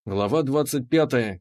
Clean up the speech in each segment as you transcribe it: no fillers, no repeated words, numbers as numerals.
Глава 25.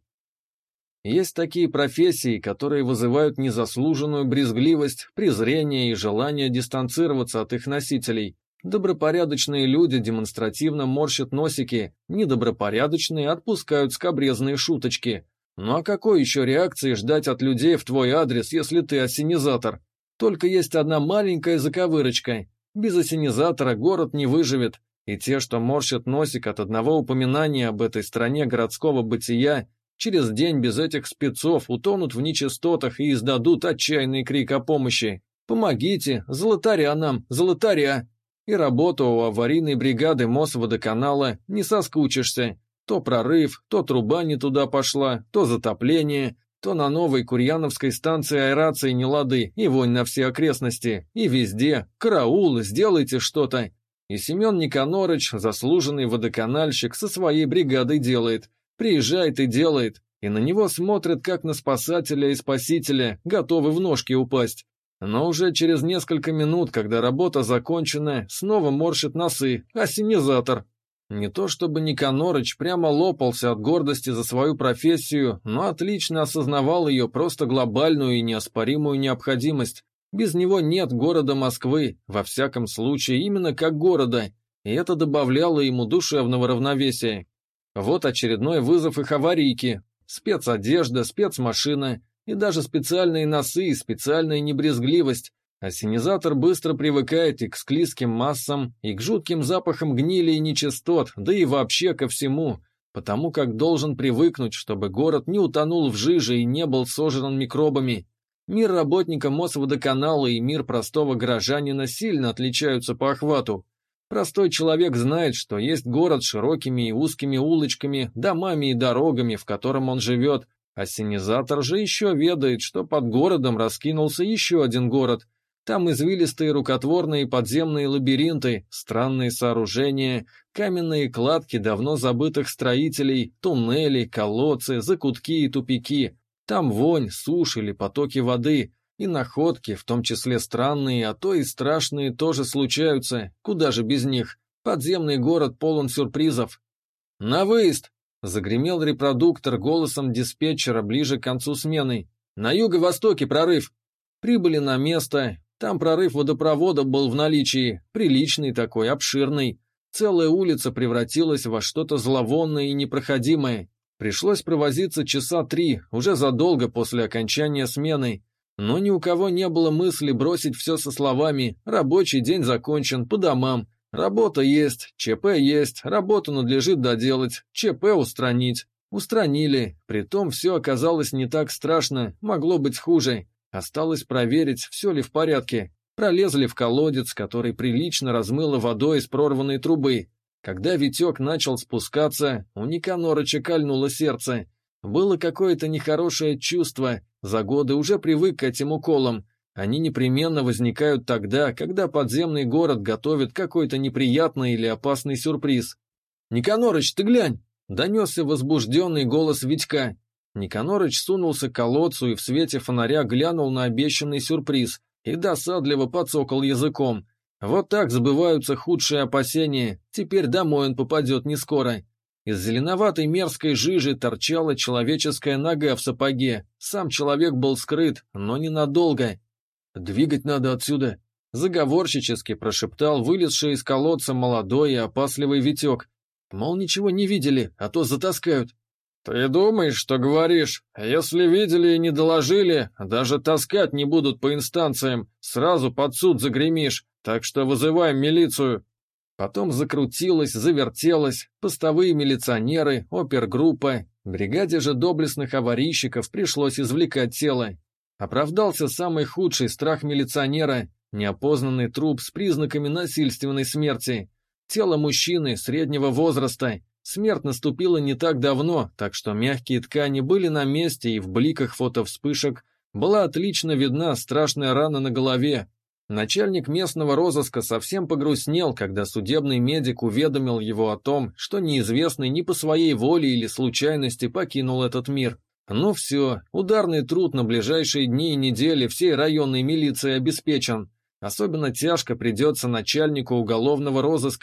Есть такие профессии, которые вызывают незаслуженную брезгливость, презрение и желание дистанцироваться от их носителей. Добропорядочные люди демонстративно морщат носики, недобропорядочные отпускают скабрезные шуточки. Ну а какой еще реакции ждать от людей в твой адрес, если ты ассенизатор? Только есть одна маленькая заковырочка. Без ассенизатора город не выживет. И те, что морщат носик от одного упоминания об этой стране городского бытия, через день без этих спецов утонут в нечистотах и издадут отчаянный крик о помощи. «Помогите! Золотаря нам! Золотаря!» И работа у аварийной бригады Мосводоканала не соскучишься. То прорыв, то труба не туда пошла, то затопление, то на новой Курьяновской станции аэрации нелады и вонь на все окрестности. И везде «Караул! Сделайте что-то!» И Семен Никонорыч, заслуженный водоканальщик, со своей бригадой делает. Приезжает и делает. И на него смотрят, как на спасателя и спасителя, готовы в ножки упасть. Но уже через несколько минут, когда работа закончена, снова морщит носы, ассенизатор. Не то чтобы Никонорыч прямо лопался от гордости за свою профессию, но отлично осознавал ее просто глобальную и неоспоримую необходимость. Без него нет города Москвы, во всяком случае именно как города, и это добавляло ему душевного равновесия. Вот очередной вызов их аварийки, спецодежда, спецмашина и даже специальные носы и специальная небрезгливость. Ассенизатор быстро привыкает и к склизким массам, и к жутким запахам гнили и нечистот, да и вообще ко всему, потому как должен привыкнуть, чтобы город не утонул в жиже и не был сожран микробами. Мир работника Мосводоканала и мир простого горожанина сильно отличаются по охвату. Простой человек знает, что есть город с широкими и узкими улочками, домами и дорогами, в котором он живет. Ассенизатор же еще ведает, что под городом раскинулся еще один город. Там извилистые рукотворные подземные лабиринты, странные сооружения, каменные кладки давно забытых строителей, туннели, колодцы, закутки и тупики. Там вонь, сушь или потоки воды, и находки, в том числе странные, а то и страшные, тоже случаются, куда же без них. Подземный город полон сюрпризов. «На выезд!» — загремел репродуктор голосом диспетчера ближе к концу смены. «На юго-востоке прорыв!» Прибыли на место, там прорыв водопровода был в наличии, приличный такой, обширный. Целая улица превратилась во что-то зловонное и непроходимое. Пришлось провозиться часа 3, уже задолго после окончания смены. Но ни у кого не было мысли бросить все со словами «рабочий день закончен, по домам». Работа есть, ЧП есть, работу надлежит доделать, ЧП устранить. Устранили, притом все оказалось не так страшно, могло быть хуже. Осталось проверить, все ли в порядке. Пролезли в колодец, который прилично размыло водой из прорванной трубы. Когда Витек начал спускаться, у Никонорыча кольнуло сердце. Было какое-то нехорошее чувство, за годы уже привык к этим уколам. Они непременно возникают тогда, когда подземный город готовит какой-то неприятный или опасный сюрприз. «Никонорыч, ты глянь!» — донесся возбужденный голос Витька. Никонорыч сунулся к колодцу и в свете фонаря глянул на обещанный сюрприз и досадливо подсокал языком. Вот так сбываются худшие опасения, теперь домой он попадет не скоро. Из зеленоватой мерзкой жижи торчала человеческая нога в сапоге, сам человек был скрыт, но ненадолго. «Двигать надо отсюда», — заговорщически прошептал вылезший из колодца молодой и опасливый Витек. Мол, ничего не видели, а то затаскают. «Ты думаешь, что говоришь? Если видели и не доложили, даже таскать не будут по инстанциям, сразу под суд загремишь, так что вызываем милицию». Потом закрутилось, завертелось, постовые милиционеры, опергруппа. Бригаде же доблестных аварийщиков пришлось извлекать тело. Оправдался самый худший страх милиционера – неопознанный труп с признаками насильственной смерти. Тело мужчины среднего возраста. Смерть наступила не так давно, так что мягкие ткани были на месте, и в бликах фотовспышек была отлично видна страшная рана на голове. Начальник местного розыска совсем погрустнел, когда судебный медик уведомил его о том, что неизвестный не по своей воле или случайности покинул этот мир. Ну все, ударный труд на ближайшие дни и недели всей районной милиции обеспечен. Особенно тяжко придется начальнику уголовного розыска.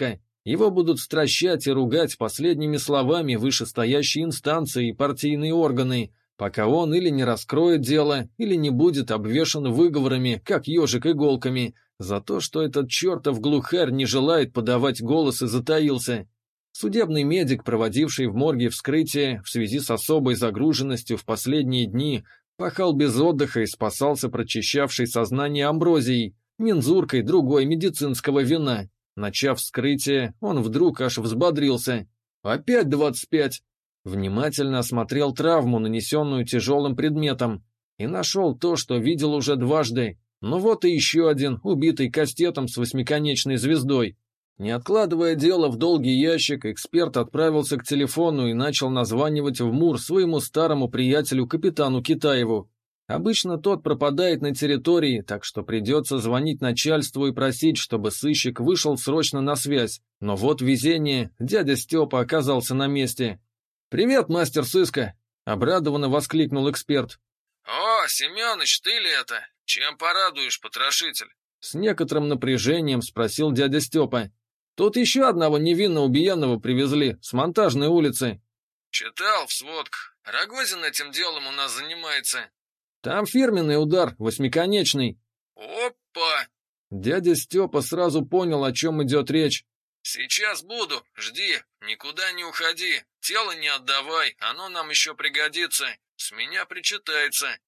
Его будут стращать и ругать последними словами вышестоящие инстанции и партийные органы, пока он или не раскроет дело, или не будет обвешан выговорами, как ежик иголками, за то, что этот чертов глухарь не желает подавать голос и затаился. Судебный медик, проводивший в морге вскрытие в связи с особой загруженностью в последние дни, пахал без отдыха и спасался прочищавшей сознание амброзией, мензуркой другой медицинского вина. Начав вскрытие, он вдруг аж взбодрился. «Опять 25!» Внимательно осмотрел травму, нанесенную тяжелым предметом, и нашел то, что видел уже дважды. Ну вот и еще один, убитый кастетом с восьмиконечной звездой. Не откладывая дело в долгий ящик, эксперт отправился к телефону и начал названивать в МУР своему старому приятелю капитану Китаеву. Обычно тот пропадает на территории, так что придется звонить начальству и просить, чтобы сыщик вышел срочно на связь. Но вот везение, дядя Степа оказался на месте. «Привет, мастер сыска!» — обрадованно воскликнул эксперт. «О, Семёныч, ты ли это? Чем порадуешь, потрошитель?» С некоторым напряжением спросил дядя Степа. «Тут еще одного невинно убиенного привезли, с Монтажной улицы». «Читал в сводках. Рогозин этим делом у нас занимается». «Там фирменный удар, восьмиконечный». «Опа!» Дядя Степа сразу понял, о чем идет речь. «Сейчас буду, жди, никуда не уходи, тело не отдавай, оно нам еще пригодится, с меня причитается».